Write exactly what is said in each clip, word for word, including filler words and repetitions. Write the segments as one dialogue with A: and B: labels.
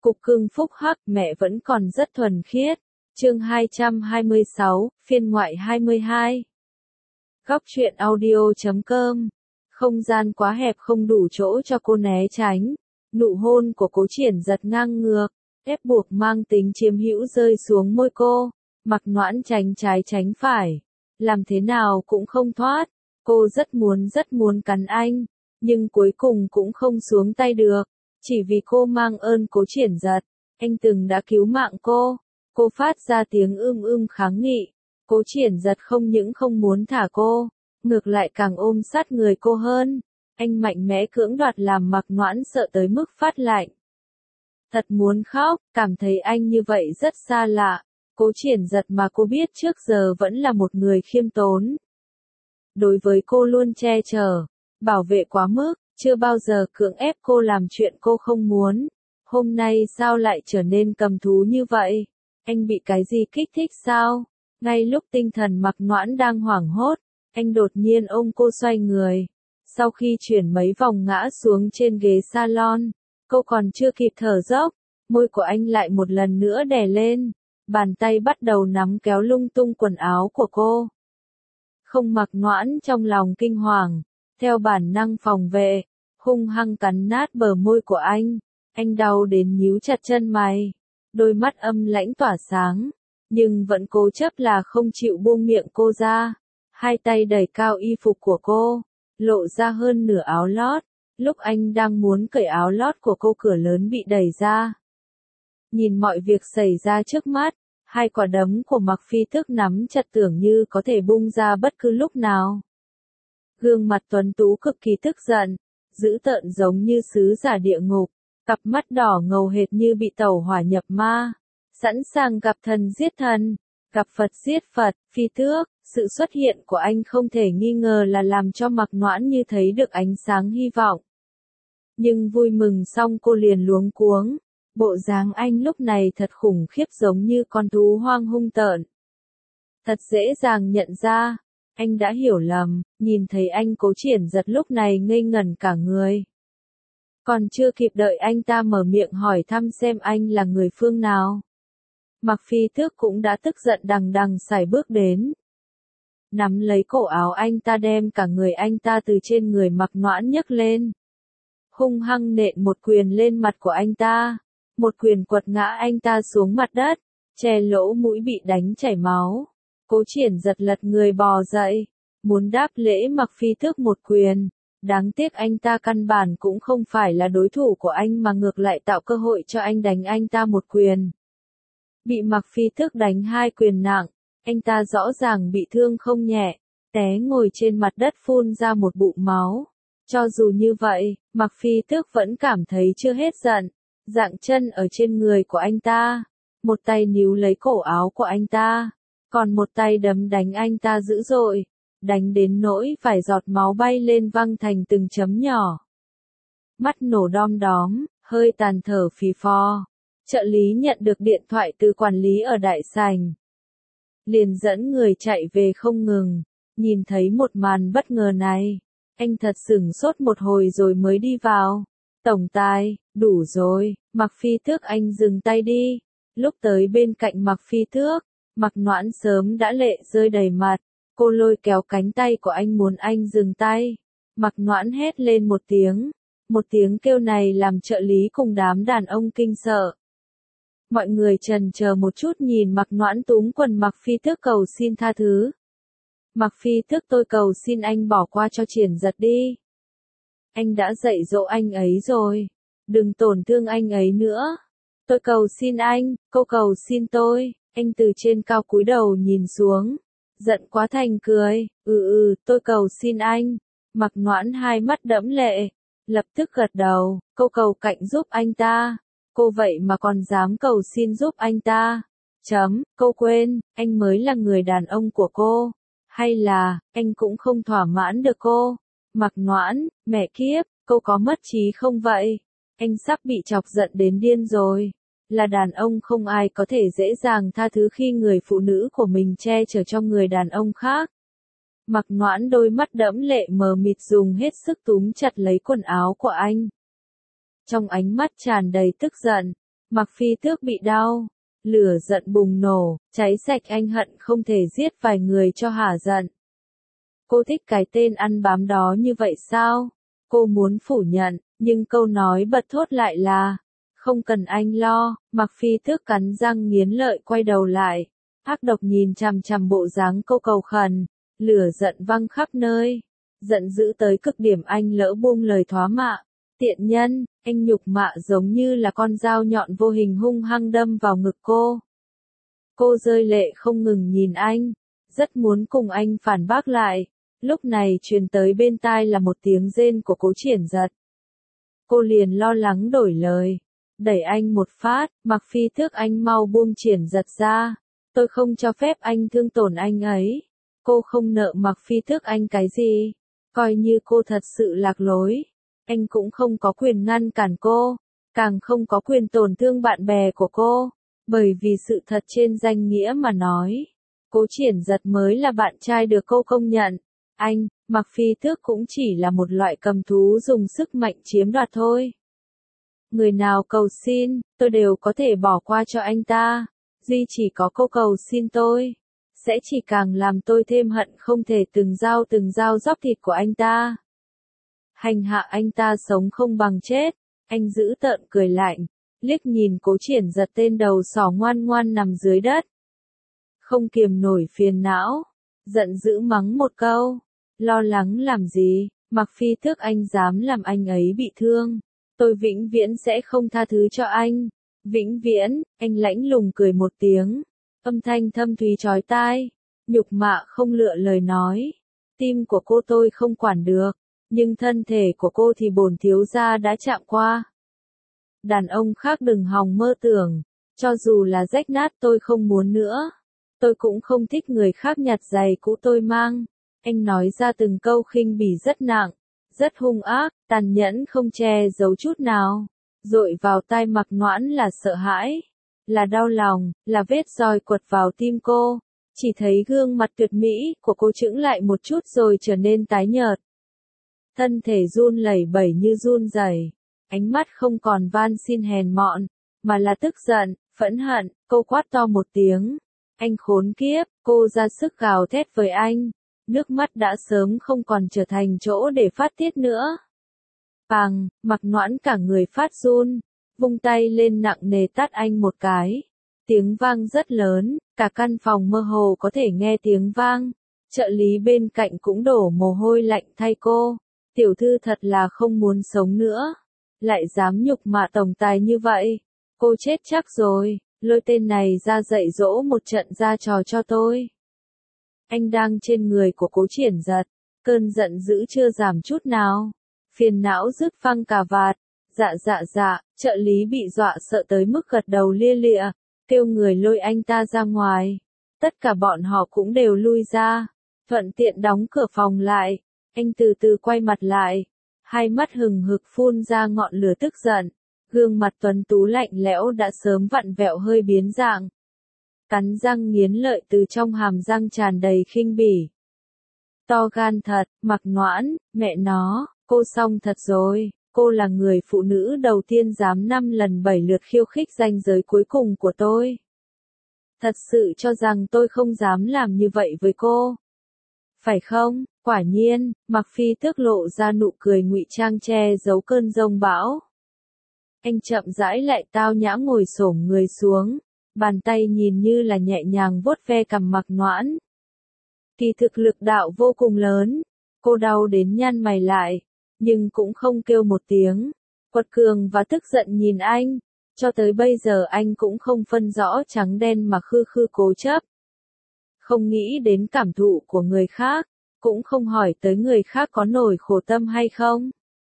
A: Cục cưng phúc hắc, mẹ vẫn còn rất thuần khiết. Chương hai trăm hai mươi sáu, phiên ngoại hai mươi hai. Góc truyện audio chấm com. Không gian quá hẹp không đủ chỗ cho cô né tránh. Nụ hôn của Cố Triển giật ngang ngược, ép buộc mang tính chiếm hữu rơi xuống môi cô. Mặc Noãn tránh trái tránh phải, làm thế nào cũng không thoát. Cô rất muốn rất muốn cắn anh, nhưng cuối cùng cũng không xuống tay được. Chỉ vì cô mang ơn Cố Triển giật, anh từng đã cứu mạng cô. Cô phát ra tiếng ưm ưm kháng nghị. Cố Triển giật không những không muốn thả cô, ngược lại càng ôm sát người cô hơn. Anh mạnh mẽ cưỡng đoạt làm Mặc Noãn sợ tới mức phát lạnh. Thật muốn khóc, cảm thấy anh như vậy rất xa lạ. Cố Triển giật mà cô biết trước giờ vẫn là một người khiêm tốn. Đối với cô luôn che chở, bảo vệ quá mức, chưa bao giờ cưỡng ép cô làm chuyện cô không muốn. Hôm nay sao lại trở nên cầm thú như vậy? Anh bị cái gì kích thích sao? Ngay lúc tinh thần Mặc Noãn đang hoảng hốt, anh đột nhiên ôm cô xoay người. Sau khi chuyển mấy vòng ngã xuống trên ghế salon, cô còn chưa kịp thở dốc, môi của anh lại một lần nữa đè lên. Bàn tay bắt đầu nắm kéo lung tung quần áo của cô. Không, Mặc Noãn trong lòng kinh hoàng, theo bản năng phòng vệ, hung hăng cắn nát bờ môi của anh. Anh đau đến nhíu chặt chân mày, đôi mắt âm lãnh tỏa sáng, nhưng vẫn cố chấp là không chịu buông miệng cô ra. Hai tay đẩy cao y phục của cô, lộ ra hơn nửa áo lót. Lúc anh đang muốn cởi áo lót của cô, cửa lớn bị đẩy ra. Nhìn mọi việc xảy ra trước mắt, hai quả đấm của Mặc Phi Thức nắm chặt tưởng như có thể bung ra bất cứ lúc nào. Gương mặt tuấn tú cực kỳ tức giận, dữ tợn giống như sứ giả địa ngục, cặp mắt đỏ ngầu hệt như bị tẩu hỏa nhập ma, sẵn sàng gặp thần giết thần, gặp Phật giết Phật. Phi Tước, sự xuất hiện của anh không thể nghi ngờ là làm cho Mặc Noãn như thấy được ánh sáng hy vọng. Nhưng vui mừng xong cô liền luống cuống. Bộ dáng anh lúc này thật khủng khiếp, giống như con thú hoang hung tợn. Thật dễ dàng nhận ra, anh đã hiểu lầm. Nhìn thấy anh, Cố Triển giật lúc này ngây ngẩn cả người. Còn chưa kịp đợi anh ta mở miệng hỏi thăm xem anh là người phương nào, Mặc Phi Tước cũng đã tức giận đằng đằng sải bước đến. Nắm lấy cổ áo anh ta, đem cả người anh ta từ trên người Mặc Noãn nhấc lên. Hung hăng nện một quyền lên mặt của anh ta. Một quyền quật ngã anh ta xuống mặt đất, che lỗ mũi bị đánh chảy máu. Cố Triển giật lật người bò dậy, muốn đáp lễ Mặc Phi Tước một quyền. Đáng tiếc anh ta căn bản cũng không phải là đối thủ của anh, mà ngược lại tạo cơ hội cho anh đánh anh ta một quyền. Bị Mặc Phi Tước đánh hai quyền nặng, anh ta rõ ràng bị thương không nhẹ, té ngồi trên mặt đất phun ra một bụng máu. Cho dù như vậy, Mặc Phi Tước vẫn cảm thấy chưa hết giận. Dạng chân ở trên người của anh ta, một tay níu lấy cổ áo của anh ta, còn một tay đấm đánh anh ta dữ dội, đánh đến nỗi vài giọt máu bay lên văng thành từng chấm nhỏ. Mắt nổ đom đóm, hơi tàn thở phì phò. Trợ lý nhận được điện thoại từ quản lý ở đại sảnh, liền dẫn người chạy về không ngừng. Nhìn thấy một màn bất ngờ này, anh thật sửng sốt một hồi rồi mới đi vào. Tổng tài, đủ rồi. Mặc Phi Tước, anh dừng tay đi. Lúc tới bên cạnh Mặc Phi Tước, Mặc Noãn sớm đã lệ rơi đầy mặt. Cô lôi kéo cánh tay của anh muốn anh dừng tay. Mặc Noãn hét lên một tiếng. Một tiếng kêu này làm trợ lý cùng đám đàn ông kinh sợ. Mọi người chần chờ một chút nhìn Mặc Noãn túm quần Mặc Phi Tước cầu xin tha thứ. Mặc Phi Tước, tôi cầu xin anh bỏ qua cho Triển giật đi. Anh đã dạy dỗ anh ấy rồi, đừng tổn thương anh ấy nữa. Tôi cầu xin anh, cô cầu xin tôi. Anh từ trên cao cúi đầu nhìn xuống, giận quá thành cười. Ừ ừ, tôi cầu xin anh. Mặc Noãn hai mắt đẫm lệ, lập tức gật đầu. Cô cầu cạnh giúp anh ta. Cô vậy mà còn dám cầu xin giúp anh ta. Chấm, cô quên, anh mới là người đàn ông của cô. Hay là, anh cũng không thỏa mãn được cô? Mặc Noãn, mẹ kiếp, cô có mất trí không vậy? Anh sắp bị chọc giận đến điên rồi. Là đàn ông không ai có thể dễ dàng tha thứ khi người phụ nữ của mình che chở cho người đàn ông khác. Mặc Noãn đôi mắt đẫm lệ mờ mịt dùng hết sức túm chặt lấy quần áo của anh. Trong ánh mắt tràn đầy tức giận, Mặc Phi Tước bị đau. Lửa giận bùng nổ, cháy sạch anh hận không thể giết vài người cho hả giận. Cô thích cái tên ăn bám đó như vậy sao? Cô muốn phủ nhận, nhưng câu nói bật thốt lại là, không cần anh lo. Mặc Phi Tước cắn răng nghiến lợi quay đầu lại, ác độc nhìn chằm chằm bộ dáng cô cầu khẩn, lửa giận văng khắp nơi. Giận dữ tới cực điểm anh lỡ buông lời thóa mạ. Tiện nhân, anh nhục mạ giống như là con dao nhọn vô hình hung hăng đâm vào ngực cô. Cô rơi lệ không ngừng nhìn anh, rất muốn cùng anh phản bác lại. Lúc này truyền tới bên tai là một tiếng rên của Cố Triển Giật. Cô liền lo lắng đổi lời, đẩy anh một phát, Mặc Phi Tước anh mau buông Triển Giật ra. Tôi không cho phép anh thương tổn anh ấy. Cô không nợ Mặc Phi Tước anh cái gì. Coi như cô thật sự lạc lối, anh cũng không có quyền ngăn cản cô, càng không có quyền tổn thương bạn bè của cô, bởi vì sự thật trên danh nghĩa mà nói, Cố Triển Giật mới là bạn trai được cô công nhận. Anh, Mặc Phi Tước cũng chỉ là một loại cầm thú dùng sức mạnh chiếm đoạt thôi. Người nào cầu xin, tôi đều có thể bỏ qua cho anh ta, duy chỉ có cô cầu xin tôi, sẽ chỉ càng làm tôi thêm hận không thể từng dao từng dao róc thịt của anh ta. Hành hạ anh ta sống không bằng chết. Anh giữ tợn cười lạnh, liếc nhìn Cố Triển Giật tên đầu sỏ ngoan ngoan nằm dưới đất. Không kiềm nổi phiền não, giận dữ mắng một câu, lo lắng làm gì, Mặc Phi Tước anh dám làm anh ấy bị thương, tôi vĩnh viễn sẽ không tha thứ cho anh. Vĩnh viễn, anh lãnh lùng cười một tiếng, âm thanh thâm thúy chói tai, nhục mạ không lựa lời nói. Tim của cô tôi không quản được, nhưng thân thể của cô thì bổn thiếu gia đã chạm qua. Đàn ông khác đừng hòng mơ tưởng, cho dù là rách nát tôi không muốn nữa. Tôi cũng không thích người khác nhặt giày cũ tôi mang. Anh nói ra từng câu khinh bỉ rất nặng, rất hung ác, tàn nhẫn không che giấu chút nào. Dội vào tai Mặc Noãn là sợ hãi, là đau lòng, là vết roi quật vào tim cô. Chỉ thấy gương mặt tuyệt mỹ của cô chững lại một chút rồi trở nên tái nhợt. Thân thể run lẩy bẩy như run rẩy, ánh mắt không còn van xin hèn mọn, mà là tức giận, phẫn hận. Cô quát to một tiếng, anh khốn kiếp. Cô ra sức gào thét với anh, nước mắt đã sớm không còn trở thành chỗ để phát tiết nữa. Bàng, Mặc Noãn cả người phát run, vung tay lên nặng nề tát anh một cái. Tiếng vang rất lớn, cả căn phòng mơ hồ có thể nghe tiếng vang. Trợ lý bên cạnh cũng đổ mồ hôi lạnh thay cô. Tiểu thư thật là không muốn sống nữa, lại dám nhục mạ tổng tài như vậy. Cô chết chắc rồi, lôi tên này ra dạy dỗ một trận ra trò cho tôi. Anh đang trên người của Cố Triển Giật, cơn giận dữ chưa giảm chút nào. Phiền não rứt phăng cà vạt, dạ dạ dạ, trợ lý bị dọa sợ tới mức gật đầu lia lịa, kêu người lôi anh ta ra ngoài. Tất cả bọn họ cũng đều lui ra, thuận tiện đóng cửa phòng lại. Anh từ từ quay mặt lại, hai mắt hừng hực phun ra ngọn lửa tức giận, gương mặt tuấn tú lạnh lẽo đã sớm vặn vẹo hơi biến dạng. Cắn răng nghiến lợi từ trong hàm răng tràn đầy khinh bỉ. To gan thật, Mặc Noãn, mẹ nó, cô xong thật rồi, cô là người phụ nữ đầu tiên dám năm lần bảy lượt khiêu khích ranh giới cuối cùng của tôi. Thật sự cho rằng tôi không dám làm như vậy với cô. Phải không? Quả nhiên, Mặc Phi Tước lộ ra nụ cười ngụy trang che giấu cơn giông bão. Anh chậm rãi lại tao nhã ngồi xổm người xuống, bàn tay nhìn như là nhẹ nhàng vuốt ve cằm Mặc Noãn. Kỳ thực lực đạo vô cùng lớn, cô đau đến nhăn mày lại, nhưng cũng không kêu một tiếng. Quật cường và tức giận nhìn anh, cho tới bây giờ anh cũng không phân rõ trắng đen mà khư khư cố chấp. Không nghĩ đến cảm thụ của người khác, cũng không hỏi tới người khác có nổi khổ tâm hay không.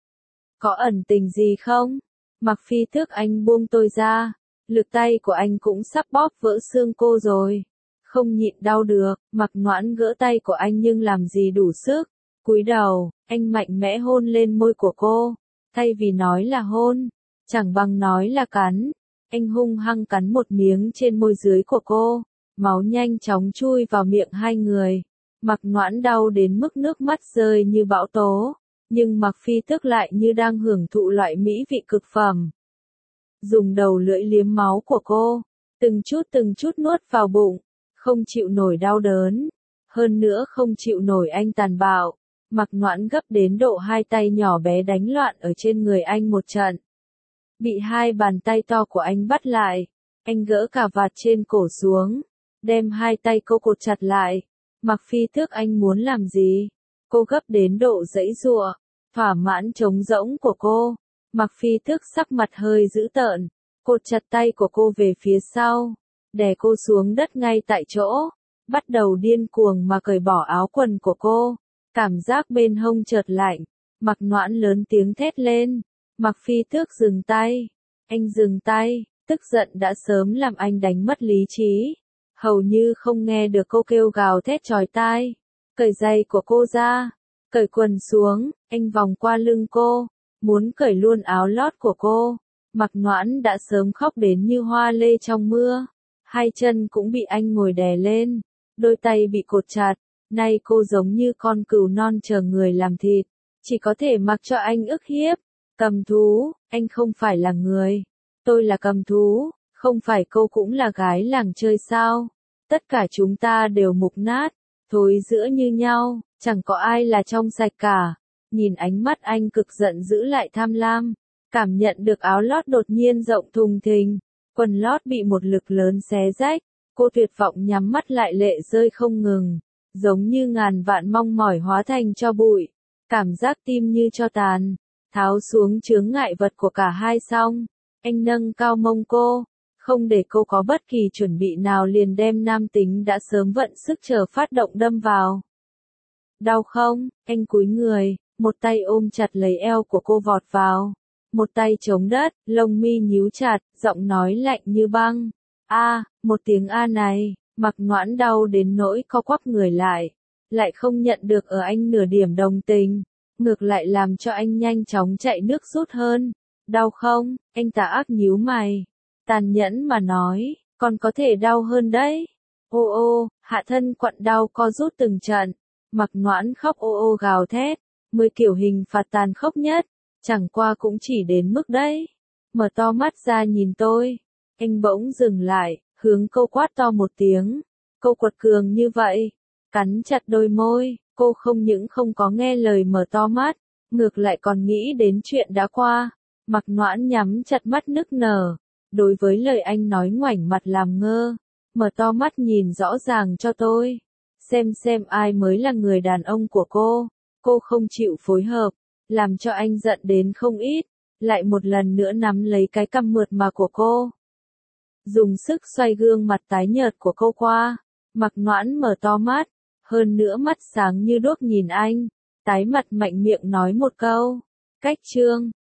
A: Có ẩn tình gì không? Mặc Phi Tước anh buông tôi ra, lực tay của anh cũng sắp bóp vỡ xương cô rồi. Không nhịn đau được, Mặc Noãn gỡ tay của anh nhưng làm gì đủ sức. Cúi đầu, anh mạnh mẽ hôn lên môi của cô, thay vì nói là hôn, chẳng bằng nói là cắn. Anh hung hăng cắn một miếng trên môi dưới của cô, máu nhanh chóng chui vào miệng hai người. Mặc Noãn đau đến mức nước mắt rơi như bão tố, nhưng Mặc Phi Tước lại như đang hưởng thụ loại mỹ vị cực phẩm. dùng đầu lưỡi liếm máu của cô, từng chút từng chút nuốt vào bụng, không chịu nổi đau đớn, hơn nữa không chịu nổi anh tàn bạo. Mạc Noãn gấp đến độ hai tay nhỏ bé đánh loạn ở trên người anh một trận. Bị hai bàn tay to của anh bắt lại, anh gỡ cà vạt trên cổ xuống, đem hai tay cô cột chặt lại. Mạc Phi Tước, anh muốn làm gì? Cô gấp đến độ giãy giụa, thỏa mãn trống rỗng của cô. Mạc Phi Tước sắc mặt hơi dữ tợn, cột chặt tay của cô về phía sau, đè cô xuống đất ngay tại chỗ, bắt đầu điên cuồng mà cởi bỏ áo quần của cô. Cảm giác bên hông chợt lạnh, Mạc Noãn lớn tiếng thét lên. Mạc Phi Tước dừng tay. Anh dừng tay, tức giận đã sớm làm anh đánh mất lý trí, hầu như không nghe được cô kêu gào thét chói tai. Cởi giày của cô ra, cởi quần xuống, anh vòng qua lưng cô, muốn cởi luôn áo lót của cô. Mạc Noãn đã sớm khóc đến như hoa lê trong mưa, hai chân cũng bị anh ngồi đè lên, đôi tay bị cột chặt, nay cô giống như con cừu non chờ người làm thịt, chỉ có thể mặc cho anh ức hiếp. Cầm thú, anh không phải là người, tôi là cầm thú, không phải cô cũng là gái làng chơi sao? Tất cả chúng ta đều mục nát, thối rữa như nhau, chẳng có ai là trong sạch cả. Nhìn ánh mắt anh cực giận giữ lại tham lam, cảm nhận được áo lót đột nhiên rộng thùng thình, quần lót bị một lực lớn xé rách, cô tuyệt vọng nhắm mắt lại, lệ rơi không ngừng, giống như ngàn vạn mong mỏi hóa thành tro bụi, cảm giác tim như tro tàn. Tháo xuống chướng ngại vật của cả hai xong, anh nâng cao mông cô, không để cô có bất kỳ chuẩn bị nào liền đem nam tính đã sớm vận sức chờ phát động đâm vào. Đau không? Anh cúi người, một tay ôm chặt lấy eo của cô vọt vào, một tay chống đất, lông mi nhíu chặt, giọng nói lạnh như băng. A, một tiếng A này, Mạc Noãn đau đến nỗi co quắp người lại, lại không nhận được ở anh nửa điểm đồng tình. Ngược lại làm cho anh nhanh chóng chạy nước rút hơn. Đau không? Anh tà ác nhíu mày, tàn nhẫn mà nói, còn có thể đau hơn đấy. Ô ô, hạ thân quặn đau co rút từng trận. Mạc Noãn khóc ô ô gào thét, mười kiểu hình phạt tàn khốc nhất, chẳng qua cũng chỉ đến mức đấy. Mở to mắt ra nhìn tôi. Anh bỗng dừng lại, hướng cô quát to một tiếng. Cô quật cường như vậy, cắn chặt đôi môi. Cô không những không có nghe lời mở to mắt, ngược lại còn nghĩ đến chuyện đã qua. Mạc Noãn nhắm chặt mắt nức nở, đối với lời anh nói ngoảnh mặt làm ngơ, mở to mắt nhìn rõ ràng cho tôi, xem xem ai mới là người đàn ông của cô. Cô không chịu phối hợp, làm cho anh giận đến không ít, lại một lần nữa nắm lấy cái cằm mượt mà của cô, dùng sức xoay gương mặt tái nhợt của cô qua. Mạc Noãn mở to mắt, hơn nữa mắt sáng như đuốc nhìn anh, tái mặt mạnh miệng nói một câu. Cách chương